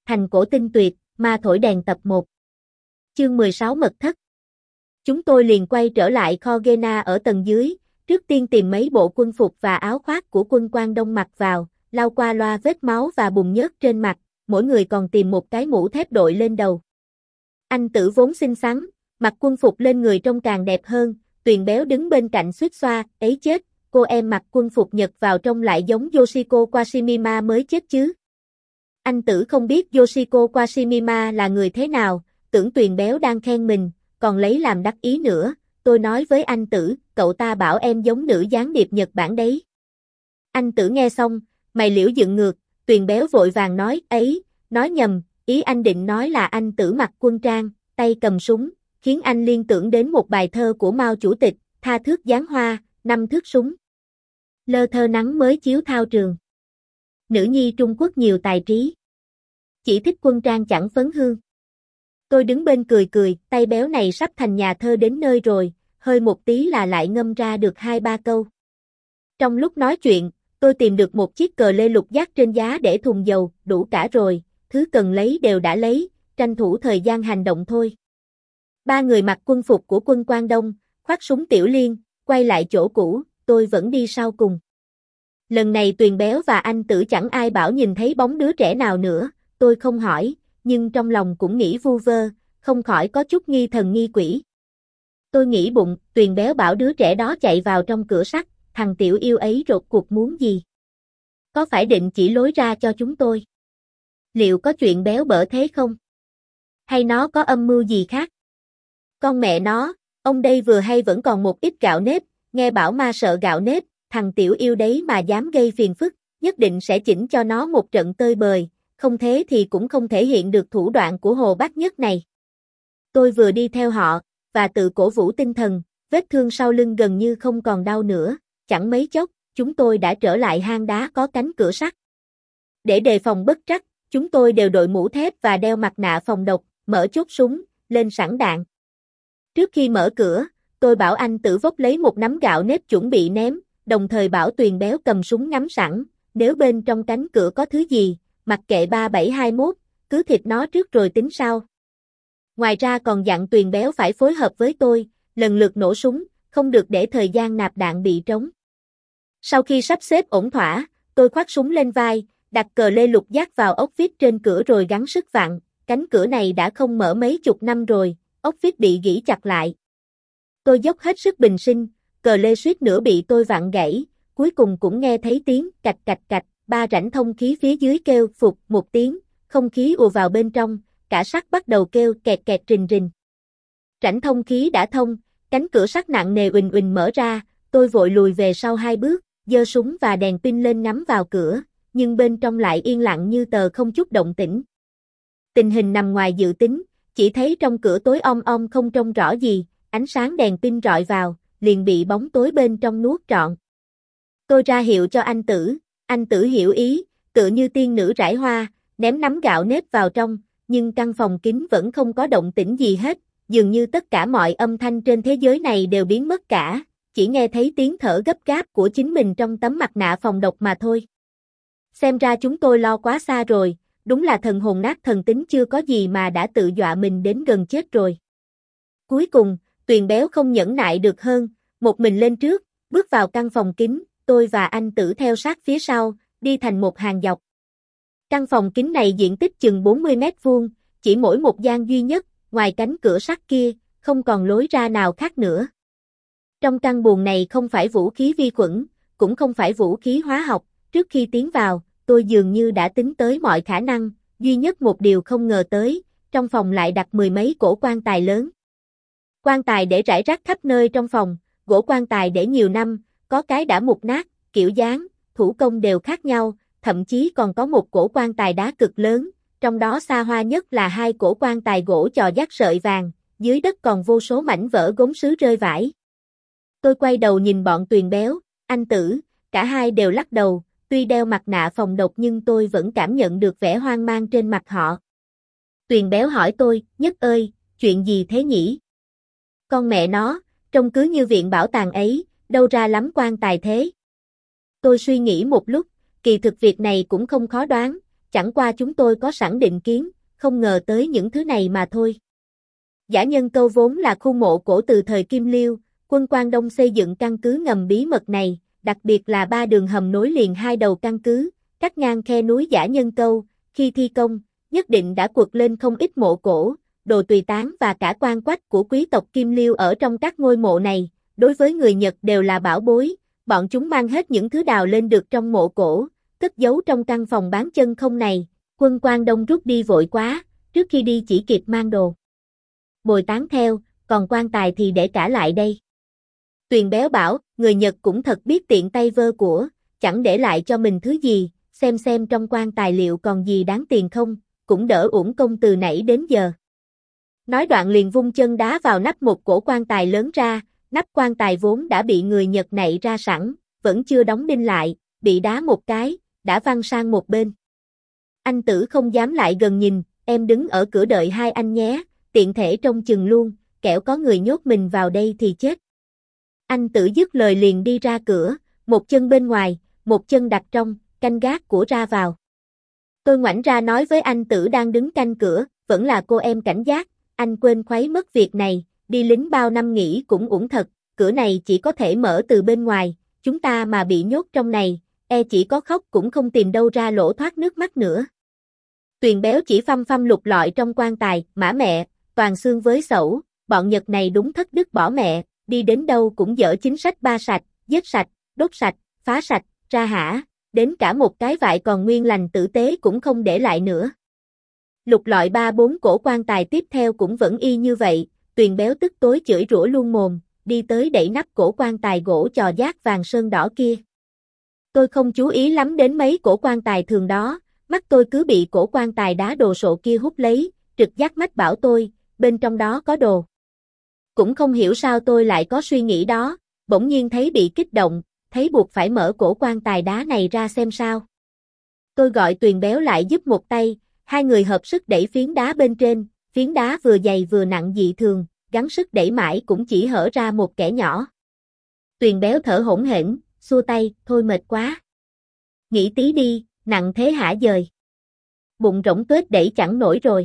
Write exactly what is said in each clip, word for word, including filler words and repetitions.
Thành cổ tinh tuyệt, ma thổi đèn tập một. Chương mười sáu Mật thất. Chúng tôi liền quay trở lại kho Gena ở tầng dưới, trước tiên tìm mấy bộ quân phục và áo khoác của quân Quang Đông mặc vào, lau qua loa vết máu và bùn nhớt trên mặt, mỗi người còn tìm một cái mũ thép đội lên đầu. Anh Tử vốn xinh xắn, mặc quân phục lên người trông càng đẹp hơn, Tuyền béo đứng bên cạnh suýt xoa, ấy chết, cô em mặc quân phục Nhật vào trông lại giống Yoshiko Kawashima mới chết chứ. Anh Tử không biết Yoshiko Kawashima là người thế nào, tưởng Tuyền béo đang khen mình, còn lấy làm đắc ý nữa, tôi nói với anh Tử, cậu ta bảo em giống nữ gián điệp Nhật Bản đấy. Anh Tử nghe xong, mày liễu dựng ngược, Tuyền béo vội vàng nói, ấy, nói nhầm, ý anh định nói là anh Tử mặc quân trang, tay cầm súng, khiến anh liên tưởng đến một bài thơ của Mao Chủ tịch, tha thước giáng hoa, năm thước súng. Lơ thơ nắng mới chiếu thao trường. Nữ nhi Trung Quốc nhiều tài trí. Chỉ thích quân trang chẳng phấn hương. Tôi đứng bên cười cười, tay béo này sắp thành nhà thơ đến nơi rồi, hơi một tí là lại ngâm ra được hai ba câu. Trong lúc nói chuyện, tôi tìm được một chiếc cờ lê lục giác trên giá để thùng dầu, đủ cả rồi, thứ cần lấy đều đã lấy, tranh thủ thời gian hành động thôi. Ba người mặc quân phục của quân Quang Đông, khoác súng tiểu liên, quay lại chỗ cũ, tôi vẫn đi sau cùng. Lần này Tuyền béo và anh Tử chẳng ai bảo nhìn thấy bóng đứa trẻ nào nữa, tôi không hỏi, nhưng trong lòng cũng nghĩ vu vơ, không khỏi có chút nghi thần nghi quỷ. Tôi nghĩ bụng, Tuyền béo bảo đứa trẻ đó chạy vào trong cửa sắt, thằng tiểu yêu ấy rốt cuộc muốn gì? Có phải định chỉ lối ra cho chúng tôi? Liệu có chuyện béo bở thế không? Hay nó có âm mưu gì khác? Con mẹ nó, ông đây vừa hay vẫn còn một ít gạo nếp, nghe bảo ma sợ gạo nếp, thằng tiểu yêu đấy mà dám gây phiền phức, nhất định sẽ chỉnh cho nó một trận tơi bời, không thế thì cũng không thể hiện được thủ đoạn của Hồ Bác Nhất này. Tôi vừa đi theo họ, và tự cổ vũ tinh thần, vết thương sau lưng gần như không còn đau nữa, chẳng mấy chốc, chúng tôi đã trở lại hang đá có cánh cửa sắt. Để đề phòng bất trắc, chúng tôi đều đội mũ thép và đeo mặt nạ phòng độc, mở chốt súng, lên sẵn đạn. Trước khi mở cửa, tôi bảo anh Tử vốc lấy một nắm gạo nếp chuẩn bị ném, đồng thời bảo Tuyền béo cầm súng ngắm sẵn, nếu bên trong cánh cửa có thứ gì, mặc kệ ba bảy hai mốt, cứ thịt nó trước rồi tính sau. Ngoài ra còn dặn Tuyền béo phải phối hợp với tôi, lần lượt nổ súng, không được để thời gian nạp đạn bị trống. Sau khi sắp xếp ổn thỏa, tôi khoác súng lên vai, đặt cờ lê lục giác vào ốc vít trên cửa rồi gắng sức vặn, cánh cửa này đã không mở mấy chục năm rồi, ốc vít bị gỉ chặt lại. Tôi dốc hết sức bình sinh, cờ lê suýt nữa bị tôi vặn gãy, cuối cùng cũng nghe thấy tiếng cạch cạch cạch, ba rãnh thông khí phía dưới kêu phục một tiếng, không khí ùa vào bên trong, cả sắt bắt đầu kêu kẹt kẹt rình rình. Rãnh thông khí đã thông, cánh cửa sắt nặng nề uỳnh uỳnh mở ra, tôi vội lùi về sau hai bước, giơ súng và đèn pin lên ngắm vào cửa, nhưng bên trong lại yên lặng như tờ không chút động tĩnh. Tình hình nằm ngoài dự tính, chỉ thấy trong cửa tối om om không trông rõ gì, ánh sáng đèn pin rọi vào, liền bị bóng tối bên trong nuốt trọn. Tôi ra hiệu cho anh Tử, anh Tử hiểu ý, tựa như tiên nữ rải hoa, ném nắm gạo nếp vào trong, nhưng căn phòng kín vẫn không có động tĩnh gì hết, dường như tất cả mọi âm thanh trên thế giới này đều biến mất cả, chỉ nghe thấy tiếng thở gấp gáp của chính mình trong tấm mặt nạ phòng độc mà thôi. Xem ra chúng tôi lo quá xa rồi, đúng là thần hồn nát thần tính chưa có gì mà đã tự dọa mình đến gần chết rồi. Cuối cùng, Tuyền béo không nhẫn nại được hơn, một mình lên trước, bước vào căn phòng kín, tôi và anh Tử theo sát phía sau, đi thành một hàng dọc. Căn phòng kín này diện tích chừng bốn mươi mét vuông, chỉ mỗi một gian duy nhất, ngoài cánh cửa sắt kia, không còn lối ra nào khác nữa. Trong căn buồng này không phải vũ khí vi khuẩn, cũng không phải vũ khí hóa học, trước khi tiến vào, tôi dường như đã tính tới mọi khả năng, duy nhất một điều không ngờ tới, trong phòng lại đặt mười mấy cổ quan tài lớn. Quan tài để rải rác khắp nơi trong phòng, gỗ quan tài để nhiều năm, có cái đã mục nát, kiểu dáng, thủ công đều khác nhau, thậm chí còn có một cổ quan tài đá cực lớn, trong đó xa hoa nhất là hai cổ quan tài gỗ chò dắt sợi vàng, dưới đất còn vô số mảnh vỡ gốm sứ rơi vãi. Tôi quay đầu nhìn bọn Tuyền béo, anh Tử, cả hai đều lắc đầu, tuy đeo mặt nạ phòng độc nhưng tôi vẫn cảm nhận được vẻ hoang mang trên mặt họ. Tuyền béo hỏi tôi, Nhất ơi, chuyện gì thế nhỉ? Con mẹ nó, trông cứ như viện bảo tàng ấy, đâu ra lắm quan tài thế. Tôi suy nghĩ một lúc, kỳ thực việc này cũng không khó đoán, chẳng qua chúng tôi có sẵn định kiến, không ngờ tới những thứ này mà thôi. Giả Nhân Câu vốn là khu mộ cổ từ thời Kim Liêu, quân Quang Đông xây dựng căn cứ ngầm bí mật này, đặc biệt là ba đường hầm nối liền hai đầu căn cứ, cắt ngang khe núi Giả Nhân Câu, khi thi công, nhất định đã quật lên không ít mộ cổ, đồ tùy tán và cả quan quách của quý tộc Kim Liêu ở trong các ngôi mộ này, đối với người Nhật đều là bảo bối, bọn chúng mang hết những thứ đào lên được trong mộ cổ, cất giấu trong căn phòng bán chân không này, quân Quang Đông rút đi vội quá, trước khi đi chỉ kịp mang đồ bồi táng theo, còn quan tài thì để trả lại đây. Tuyền Béo bảo, người Nhật cũng thật biết tiện tay vơ của, chẳng để lại cho mình thứ gì, xem xem trong quan tài liệu còn gì đáng tiền không, cũng đỡ uổng công từ nãy đến giờ. Nói đoạn liền vung chân đá vào nắp một cổ quan tài lớn ra, nắp quan tài vốn đã bị người Nhật nạy ra sẵn, vẫn chưa đóng đinh lại, bị đá một cái, đã văng sang một bên. Anh Tử không dám lại gần nhìn, em đứng ở cửa đợi hai anh nhé, tiện thể trông chừng luôn, kẻo có người nhốt mình vào đây thì chết. Anh Tử dứt lời liền đi ra cửa, một chân bên ngoài, một chân đặt trong, canh gác của ra vào. Tôi ngoảnh ra nói với anh Tử đang đứng canh cửa, vẫn là cô em cảnh giác, anh quên khuấy mất việc này, đi lính bao năm nghỉ cũng uổng thật, cửa này chỉ có thể mở từ bên ngoài, chúng ta mà bị nhốt trong này, e chỉ có khóc cũng không tìm đâu ra lỗ thoát nước mắt nữa. Tuyền Béo chỉ phăm phăm lục lọi trong quan tài, mã mẹ, toàn xương với sẩu, bọn Nhật này đúng thất đức bỏ mẹ, đi đến đâu cũng dở chính sách ba sạch, giết sạch, đốt sạch, phá sạch, ra hả, đến cả một cái vại còn nguyên lành tử tế cũng không để lại nữa. Lục lọi ba bốn cổ quan tài tiếp theo cũng vẫn y như vậy, Tuyền Béo tức tối chửi rủa luôn mồm, đi tới đẩy nắp cổ quan tài gỗ chò giác vàng sơn đỏ kia. Tôi không chú ý lắm đến mấy cổ quan tài thường đó, mắt tôi cứ bị cổ quan tài đá đồ sộ kia hút lấy, trực giác mách bảo tôi, bên trong đó có đồ. Cũng không hiểu sao tôi lại có suy nghĩ đó, bỗng nhiên thấy bị kích động, thấy buộc phải mở cổ quan tài đá này ra xem sao. Tôi gọi Tuyền Béo lại giúp một tay, hai người hợp sức đẩy phiến đá bên trên, phiến đá vừa dày vừa nặng dị thường, gắng sức đẩy mãi cũng chỉ hở ra một kẽ nhỏ. Tuyền Béo thở hổn hển, xua tay, thôi mệt quá. Nghỉ tí đi, nặng thế hả dời. Bụng rỗng tuếch đẩy chẳng nổi rồi.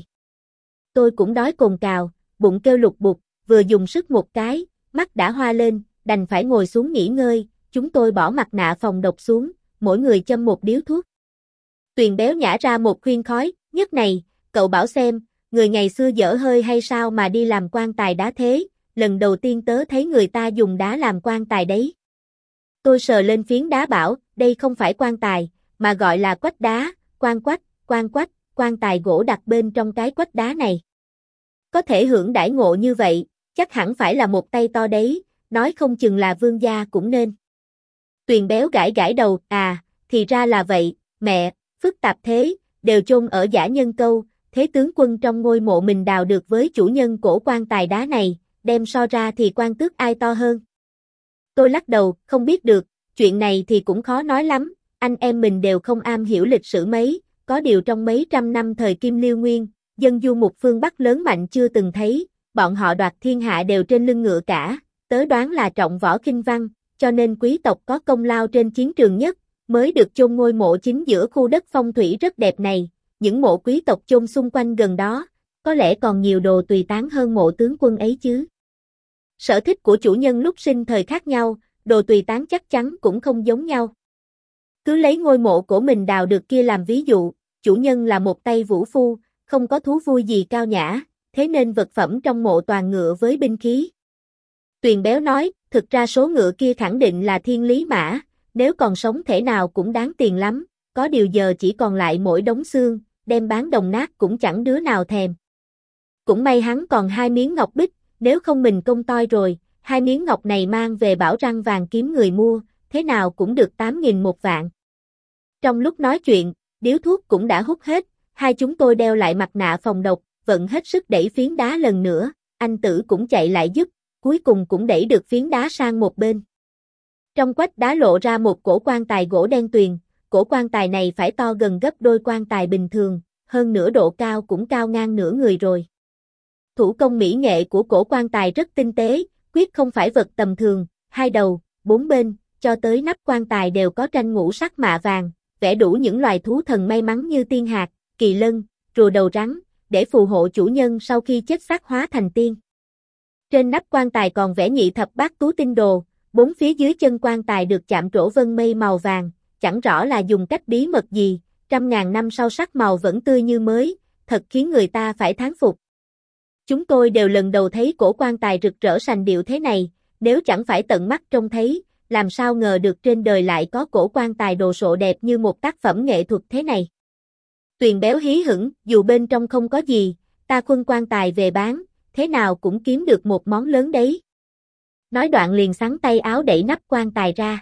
Tôi cũng đói cồn cào, bụng kêu lục bục, vừa dùng sức một cái, mắt đã hoa lên, đành phải ngồi xuống nghỉ ngơi, chúng tôi bỏ mặt nạ phòng độc xuống, mỗi người châm một điếu thuốc. Tuyền Béo nhả ra một khuyên khói, nhất này, cậu bảo xem, người ngày xưa dở hơi hay sao mà đi làm quan tài đá thế, lần đầu tiên tớ thấy người ta dùng đá làm quan tài đấy. Tôi sờ lên phiến đá bảo, đây không phải quan tài, mà gọi là quách đá, quan quách, quan quách, quan tài gỗ đặt bên trong cái quách đá này. Có thể hưởng đãi ngộ như vậy, chắc hẳn phải là một tay to đấy, nói không chừng là vương gia cũng nên. Tuyền Béo gãi gãi đầu, à, thì ra là vậy, mẹ, phức tạp thế, đều chôn ở Giả Nhân Câu, thế tướng quân trong ngôi mộ mình đào được với chủ nhân cổ quan tài đá này, đem so ra thì quan tước ai to hơn. Tôi lắc đầu, không biết được, chuyện này thì cũng khó nói lắm, anh em mình đều không am hiểu lịch sử mấy, có điều trong mấy trăm năm thời Kim Liêu Nguyên, dân du mục phương Bắc lớn mạnh chưa từng thấy, bọn họ đoạt thiên hạ đều trên lưng ngựa cả, tớ đoán là trọng võ khinh văn, cho nên quý tộc có công lao trên chiến trường nhất, mới được chôn ngôi mộ chính giữa khu đất phong thủy rất đẹp này, những mộ quý tộc chôn xung quanh gần đó, có lẽ còn nhiều đồ tùy tán hơn mộ tướng quân ấy chứ. Sở thích của chủ nhân lúc sinh thời khác nhau, đồ tùy tán chắc chắn cũng không giống nhau. Cứ lấy ngôi mộ của mình đào được kia làm ví dụ, chủ nhân là một tay vũ phu, không có thú vui gì cao nhã, thế nên vật phẩm trong mộ toàn ngựa với binh khí. Tuyền Béo nói, thực ra số ngựa kia khẳng định là thiên lý mã, nếu còn sống thể nào cũng đáng tiền lắm, có điều giờ chỉ còn lại mỗi đống xương, đem bán đồng nát cũng chẳng đứa nào thèm. Cũng may hắn còn hai miếng ngọc bích, nếu không mình công toi rồi, hai miếng ngọc này mang về bảo răng vàng kiếm người mua, thế nào cũng được tám nghìn một vạn. Trong lúc nói chuyện, điếu thuốc cũng đã hút hết, hai chúng tôi đeo lại mặt nạ phòng độc, vận hết sức đẩy phiến đá lần nữa, anh Tử cũng chạy lại giúp, cuối cùng cũng đẩy được phiến đá sang một bên. Trong quách đá lộ ra một cổ quan tài gỗ đen tuyền, cổ quan tài này phải to gần gấp đôi quan tài bình thường, hơn nữa độ cao cũng cao ngang nửa người rồi. Thủ công mỹ nghệ của cổ quan tài rất tinh tế, quyết không phải vật tầm thường, hai đầu, bốn bên, cho tới nắp quan tài đều có tranh ngũ sắc mạ vàng, vẽ đủ những loài thú thần may mắn như tiên hạc, kỳ lân, rùa đầu rắn, để phù hộ chủ nhân sau khi chết xác hóa thành tiên. Trên nắp quan tài còn vẽ nhị thập bát tú tinh đồ, bốn phía dưới chân quan tài được chạm trổ vân mây màu vàng, chẳng rõ là dùng cách bí mật gì, trăm ngàn năm sau sắc màu vẫn tươi như mới, thật khiến người ta phải thán phục. Chúng tôi đều lần đầu thấy cổ quan tài rực rỡ sành điệu thế này, nếu chẳng phải tận mắt trông thấy, làm sao ngờ được trên đời lại có cổ quan tài đồ sộ đẹp như một tác phẩm nghệ thuật thế này. Tuyền béo hí hửng, dù bên trong không có gì, ta khuân quan tài về bán, thế nào cũng kiếm được một món lớn đấy. Nói đoạn liền xắn tay áo đẩy nắp quan tài ra.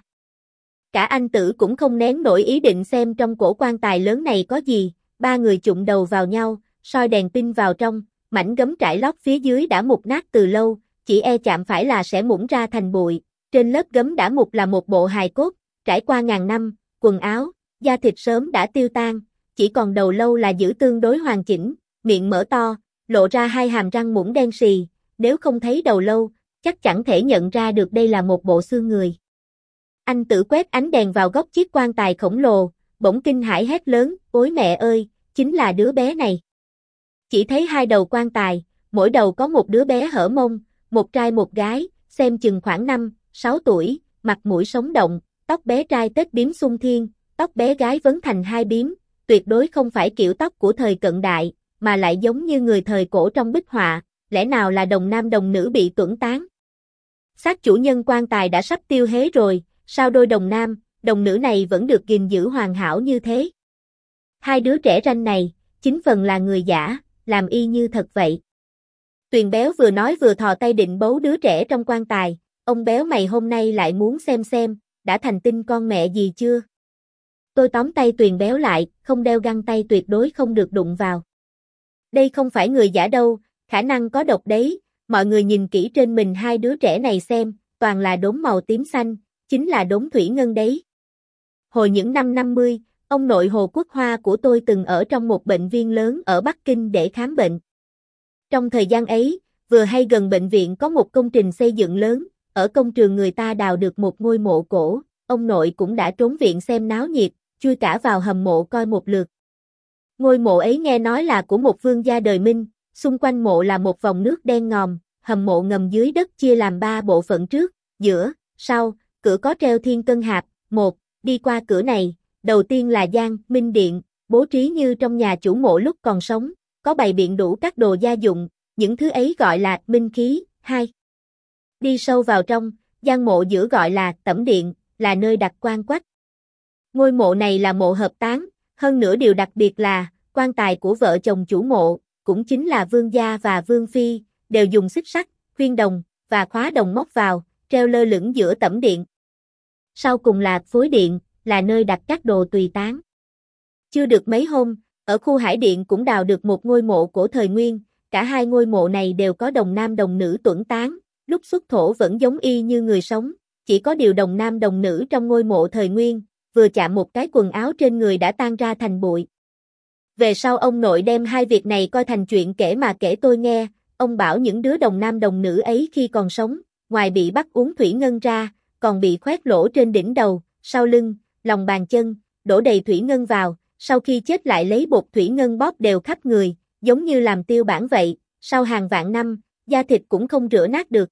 Cả anh Tử cũng không nén nổi ý định xem trong cổ quan tài lớn này có gì, ba người chụm đầu vào nhau, soi đèn pin vào trong, mảnh gấm trải lót phía dưới đã mục nát từ lâu, chỉ e chạm phải là sẽ mũng ra thành bụi, trên lớp gấm đã mục là một bộ hài cốt, trải qua ngàn năm, quần áo, da thịt sớm đã tiêu tan, chỉ còn đầu lâu là giữ tương đối hoàn chỉnh, miệng mở to, lộ ra hai hàm răng muỗng đen sì, nếu không thấy đầu lâu, chắc chẳng thể nhận ra được đây là một bộ xương người. Anh Tử quét ánh đèn vào góc chiếc quan tài khổng lồ, bỗng kinh hãi hét lớn, ôi mẹ ơi, chính là đứa bé này. Chỉ thấy hai đầu quan tài, mỗi đầu có một đứa bé hở mông, một trai một gái, xem chừng khoảng năm, sáu tuổi, mặt mũi sống động, tóc bé trai tết bím xung thiên, tóc bé gái vấn thành hai bím, tuyệt đối không phải kiểu tóc của thời cận đại, mà lại giống như người thời cổ trong bích họa, lẽ nào là đồng nam đồng nữ bị tuẫn tán. Xác chủ nhân quan tài đã sắp tiêu hế rồi, sao đôi đồng nam, đồng nữ này vẫn được gìn giữ hoàn hảo như thế? Hai đứa trẻ ranh này, chính phần là người giả, làm y như thật vậy. Tuyền béo vừa nói vừa thò tay định bấu đứa trẻ trong quan tài, ông béo mày hôm nay lại muốn xem xem, đã thành tinh con mẹ gì chưa? Tôi tóm tay Tuyền béo lại, không đeo găng tay tuyệt đối không được đụng vào. Đây không phải người giả đâu, khả năng có độc đấy, mọi người nhìn kỹ trên mình hai đứa trẻ này xem, toàn là đốm màu tím xanh, chính là đốm thủy ngân đấy. Hồi những năm năm mươi, ông nội Hồ Quốc Hoa của tôi từng ở trong một bệnh viện lớn ở Bắc Kinh để khám bệnh. Trong thời gian ấy, vừa hay gần bệnh viện có một công trình xây dựng lớn, ở công trường người ta đào được một ngôi mộ cổ, ông nội cũng đã trốn viện xem náo nhiệt, chui cả vào hầm mộ coi một lượt. Ngôi mộ ấy nghe nói là của một vương gia đời Minh, xung quanh mộ là một vòng nước đen ngòm, hầm mộ ngầm dưới đất chia làm ba bộ phận trước, giữa, sau, cửa có treo thiên cân hạp, một, đi qua cửa này, đầu tiên là gian, minh điện, bố trí như trong nhà chủ mộ lúc còn sống, có bày biện đủ các đồ gia dụng, những thứ ấy gọi là minh khí, hai. Đi sâu vào trong, gian mộ giữa gọi là tẩm điện, là nơi đặt quan quách. Ngôi mộ này là mộ hợp táng, hơn nữa điều đặc biệt là, quan tài của vợ chồng chủ mộ, cũng chính là vương gia và vương phi, đều dùng xích sắt, khuyên đồng, và khóa đồng móc vào, treo lơ lửng giữa tẩm điện. Sau cùng là phối điện, là nơi đặt các đồ tùy táng. Chưa được mấy hôm, ở khu Hải Điện cũng đào được một ngôi mộ cổ thời Nguyên, cả hai ngôi mộ này đều có đồng nam đồng nữ tuẫn táng, lúc xuất thổ vẫn giống y như người sống, chỉ có điều đồng nam đồng nữ trong ngôi mộ thời Nguyên, vừa chạm một cái quần áo trên người đã tan ra thành bụi. Về sau ông nội đem hai việc này coi thành chuyện kể mà kể tôi nghe, ông bảo những đứa đồng nam đồng nữ ấy khi còn sống, ngoài bị bắt uống thủy ngân ra, còn bị khoét lỗ trên đỉnh đầu, sau lưng, lòng bàn chân, đổ đầy thủy ngân vào, sau khi chết lại lấy bột thủy ngân bóp đều khắp người, giống như làm tiêu bản vậy, sau hàng vạn năm, da thịt cũng không rửa nát được.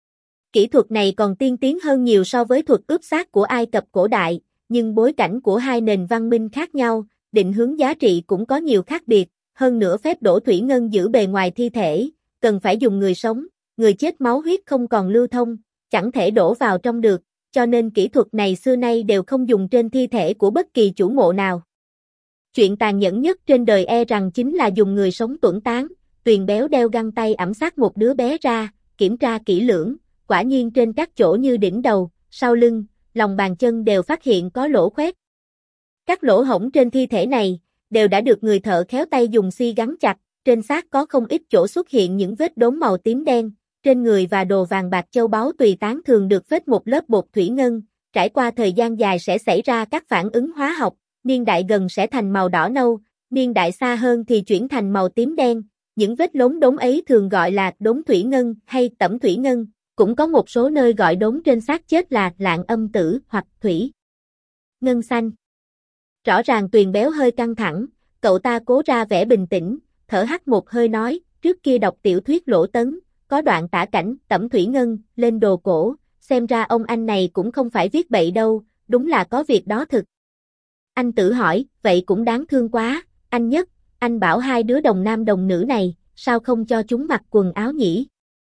Kỹ thuật này còn tiên tiến hơn nhiều so với thuật ướp xác của Ai Cập cổ đại, nhưng bối cảnh của hai nền văn minh khác nhau, định hướng giá trị cũng có nhiều khác biệt, hơn nữa phép đổ thủy ngân giữ bề ngoài thi thể, cần phải dùng người sống, người chết máu huyết không còn lưu thông, chẳng thể đổ vào trong được, cho nên kỹ thuật này xưa nay đều không dùng trên thi thể của bất kỳ chủ mộ nào. Chuyện tàn nhẫn nhất trên đời e rằng chính là dùng người sống tuẫn táng, Tuyền béo đeo găng tay ẵm xác một đứa bé ra, kiểm tra kỹ lưỡng, quả nhiên trên các chỗ như đỉnh đầu, sau lưng, lòng bàn chân đều phát hiện có lỗ khoét. Các lỗ hổng trên thi thể này, đều đã được người thợ khéo tay dùng xi gắn chặt, trên xác có không ít chỗ xuất hiện những vết đốm màu tím đen, trên người và đồ vàng bạc châu báu tùy táng thường được phết một lớp bột thủy ngân, trải qua thời gian dài sẽ xảy ra các phản ứng hóa học, niên đại gần sẽ thành màu đỏ nâu, niên đại xa hơn thì chuyển thành màu tím đen, những vết lốm đốm ấy thường gọi là đốm thủy ngân hay tẩm thủy ngân, cũng có một số nơi gọi đốm trên xác chết là lạng âm tử hoặc thủy ngân xanh. Rõ ràng Tuyền Béo hơi căng thẳng, cậu ta cố ra vẻ bình tĩnh, thở hắt một hơi nói, trước kia đọc tiểu thuyết Lỗ Tấn, có đoạn tả cảnh Tẩm Thủy Ngân lên đồ cổ, xem ra ông anh này cũng không phải viết bậy đâu, đúng là có việc đó thực. Anh Tử hỏi, vậy cũng đáng thương quá, anh Nhất, anh bảo hai đứa đồng nam đồng nữ này, sao không cho chúng mặc quần áo nhỉ?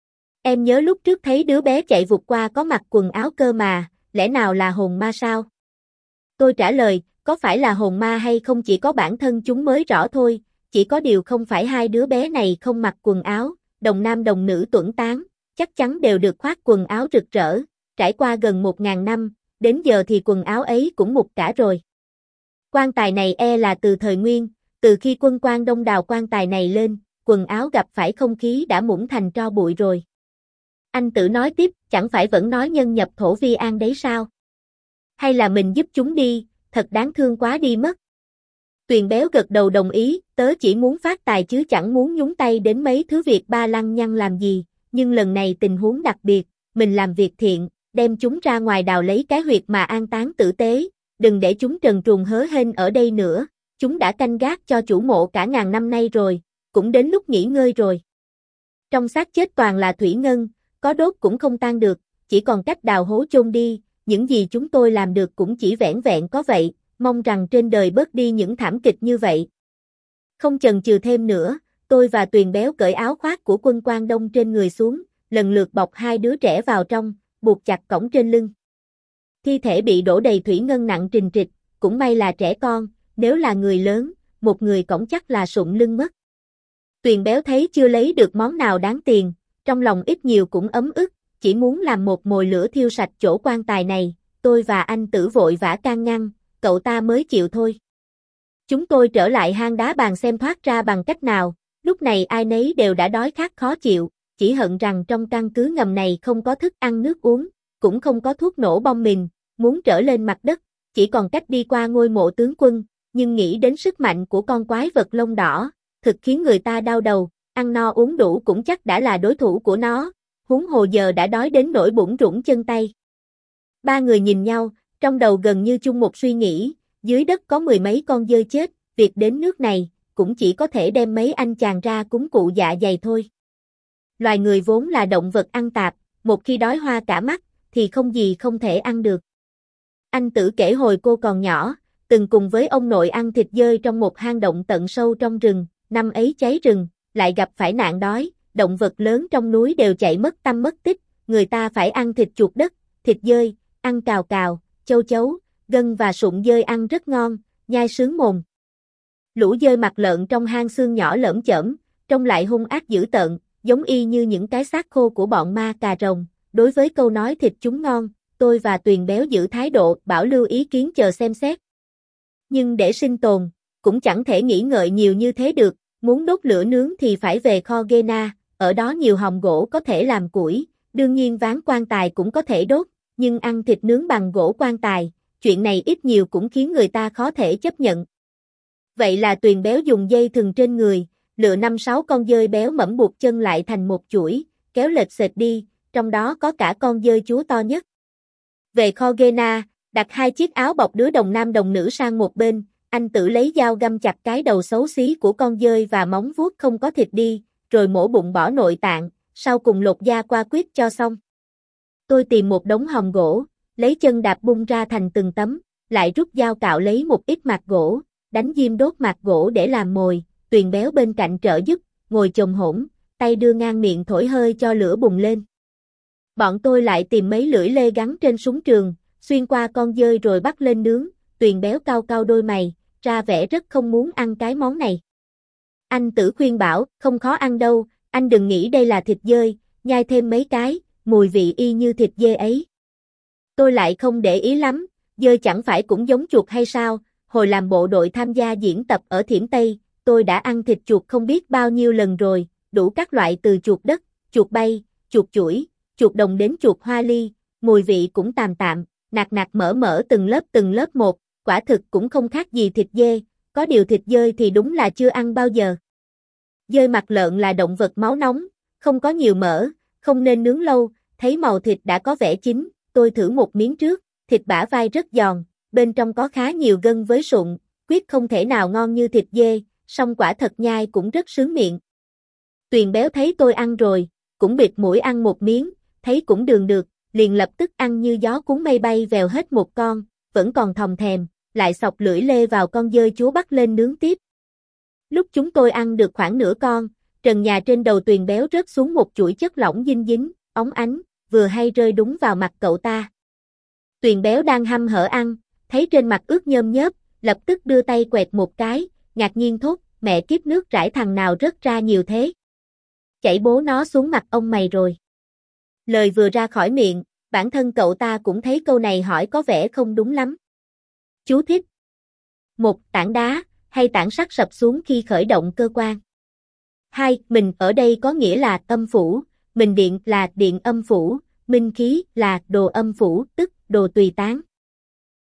Em nhớ lúc trước thấy đứa bé chạy vụt qua có mặc quần áo cơ mà, lẽ nào là hồn ma sao? Tôi trả lời, có phải là hồn ma hay không chỉ có bản thân chúng mới rõ thôi, chỉ có điều không phải hai đứa bé này không mặc quần áo, đồng nam đồng nữ tuẫn tán, chắc chắn đều được khoác quần áo rực rỡ, trải qua gần một ngàn năm, đến giờ thì quần áo ấy cũng mục cả rồi. Quan tài này e là từ thời Nguyên, từ khi quân Quan Đông đào quan tài này lên, quần áo gặp phải không khí đã mũng thành tro bụi rồi. Anh Tử nói tiếp, chẳng phải vẫn nói nhân nhập thổ vi an đấy sao? Hay là mình giúp chúng đi, thật đáng thương quá đi mất. Tuyền Béo gật đầu đồng ý, tớ chỉ muốn phát tài chứ chẳng muốn nhúng tay đến mấy thứ việc ba lăng nhăng làm gì, nhưng lần này tình huống đặc biệt, mình làm việc thiện, đem chúng ra ngoài đào lấy cái huyệt mà an táng tử tế, đừng để chúng trần truồng hớ hênh ở đây nữa, chúng đã canh gác cho chủ mộ cả ngàn năm nay rồi, cũng đến lúc nghỉ ngơi rồi. Trong xác chết toàn là thủy ngân, có đốt cũng không tan được, chỉ còn cách đào hố chôn đi, những gì chúng tôi làm được cũng chỉ vẻn vẹn có vậy, mong rằng trên đời bớt đi những thảm kịch như vậy. Không chần chừ thêm nữa, tôi và Tuyền Béo cởi áo khoác của quân Quan Đông trên người xuống, lần lượt bọc hai đứa trẻ vào trong, buộc chặt cổng trên lưng. Thi thể bị đổ đầy thủy ngân nặng trình trịch, cũng may là trẻ con, nếu là người lớn, một người cõng chắc là sụn lưng mất. Tuyền Béo thấy chưa lấy được món nào đáng tiền, trong lòng ít nhiều cũng ấm ức, chỉ muốn làm một mồi lửa thiêu sạch chỗ quan tài này, tôi và anh Tử vội vã can ngăn, cậu ta mới chịu thôi. Chúng tôi trở lại hang đá bàn xem thoát ra bằng cách nào, lúc này ai nấy đều đã đói khát khó chịu, chỉ hận rằng trong căn cứ ngầm này không có thức ăn nước uống, cũng không có thuốc nổ bom mìn, muốn trở lên mặt đất, chỉ còn cách đi qua ngôi mộ tướng quân, nhưng nghĩ đến sức mạnh của con quái vật lông đỏ, thực khiến người ta đau đầu, ăn no uống đủ cũng chắc đã là đối thủ của nó, huống hồ giờ đã đói đến nỗi bủn rủn chân tay. Ba người nhìn nhau, trong đầu gần như chung một suy nghĩ, dưới đất có mười mấy con dơi chết, việc đến nước này, cũng chỉ có thể đem mấy anh chàng ra cúng cụ dạ dày thôi. Loài người vốn là động vật ăn tạp, một khi đói hoa cả mắt, thì không gì không thể ăn được. Anh Tử kể hồi cô còn nhỏ, từng cùng với ông nội ăn thịt dơi trong một hang động tận sâu trong rừng, năm ấy cháy rừng, lại gặp phải nạn đói, động vật lớn trong núi đều chạy mất tăm mất tích, người ta phải ăn thịt chuột đất, thịt dơi, ăn cào cào, châu chấu, gân và sụn dơi ăn rất ngon, nhai sướng mồm. Lũ dơi mặt lợn trong hang xương nhỏ lởm chởm, trông lại hung ác dữ tợn, giống y như những cái xác khô của bọn ma cà rồng. Đối với câu nói thịt chúng ngon, tôi và Tuyền Béo giữ thái độ bảo lưu ý kiến chờ xem xét. Nhưng để sinh tồn, cũng chẳng thể nghĩ ngợi nhiều như thế được, muốn đốt lửa nướng thì phải về kho Gena, ở đó nhiều hòm gỗ có thể làm củi, đương nhiên ván quan tài cũng có thể đốt, nhưng ăn thịt nướng bằng gỗ quan tài, chuyện này ít nhiều cũng khiến người ta khó thể chấp nhận. Vậy là Tuyền Béo dùng dây thừng trên người, lựa năm sáu con dơi béo mẫm buộc chân lại thành một chuỗi, kéo lệch sệt đi, trong đó có cả con dơi chúa to nhất. Về kho Gena, đặt hai chiếc áo bọc đứa đồng nam đồng nữ sang một bên, anh Tử lấy dao găm chặt cái đầu xấu xí của con dơi và móng vuốt không có thịt đi, rồi mổ bụng bỏ nội tạng, sau cùng lột da qua quyết cho xong. Tôi tìm một đống hòm gỗ, lấy chân đạp bung ra thành từng tấm, lại rút dao cạo lấy một ít mạt gỗ, đánh diêm đốt mạt gỗ để làm mồi, Tuyền Béo bên cạnh trợ giúp, ngồi chồm hổm, tay đưa ngang miệng thổi hơi cho lửa bùng lên. Bọn tôi lại tìm mấy lưỡi lê gắn trên súng trường, xuyên qua con dơi rồi bắt lên nướng, Tuyền Béo cau cau đôi mày, ra vẻ rất không muốn ăn cái món này. Anh Tử khuyên bảo, không khó ăn đâu, anh đừng nghĩ đây là thịt dơi, nhai thêm mấy cái, mùi vị y như thịt dê ấy. Tôi lại không để ý lắm, dơi chẳng phải cũng giống chuột hay sao, hồi làm bộ đội tham gia diễn tập ở Thiểm Tây, tôi đã ăn thịt chuột không biết bao nhiêu lần rồi, đủ các loại từ chuột đất, chuột bay, chuột chuỗi, chuột đồng đến chuột hoa ly, mùi vị cũng tạm tạm, nạc nạc mỡ mỡ từng lớp từng lớp một, quả thực cũng không khác gì thịt dê, có điều thịt dơi thì đúng là chưa ăn bao giờ. Dơi mặt lợn là động vật máu nóng, không có nhiều mỡ, không nên nướng lâu, thấy màu thịt đã có vẻ chín, tôi thử một miếng trước, thịt bả vai rất giòn, bên trong có khá nhiều gân với sụn, quyết không thể nào ngon như thịt dê, song quả thật nhai cũng rất sướng miệng. Tuyền béo thấy tôi ăn rồi, cũng bịt mũi ăn một miếng, thấy cũng đường được, liền lập tức ăn như gió cuốn mây bay vèo hết một con, vẫn còn thòm thèm, lại xộc lưỡi lê vào con dơi chúa bắt lên nướng tiếp. Lúc chúng tôi ăn được khoảng nửa con, trần nhà trên đầu Tuyền béo rớt xuống một chuỗi chất lỏng dinh dính, óng ánh, vừa hay rơi đúng vào mặt cậu ta. Tuyền béo đang hăm hở ăn, thấy trên mặt ướt nhơm nhớp, lập tức đưa tay quẹt một cái, ngạc nhiên thốt, mẹ kiếp nước rải thằng nào rớt ra nhiều thế. Chảy bố nó xuống mặt ông mày rồi. Lời vừa ra khỏi miệng, bản thân cậu ta cũng thấy câu này hỏi có vẻ không đúng lắm. Chú thích. Một, tảng đá, hay tảng sắt sập xuống khi khởi động cơ quan. Hai, mình ở đây có nghĩa là âm phủ, mình điện là điện âm phủ, minh khí là đồ âm phủ, tức đồ tùy tán.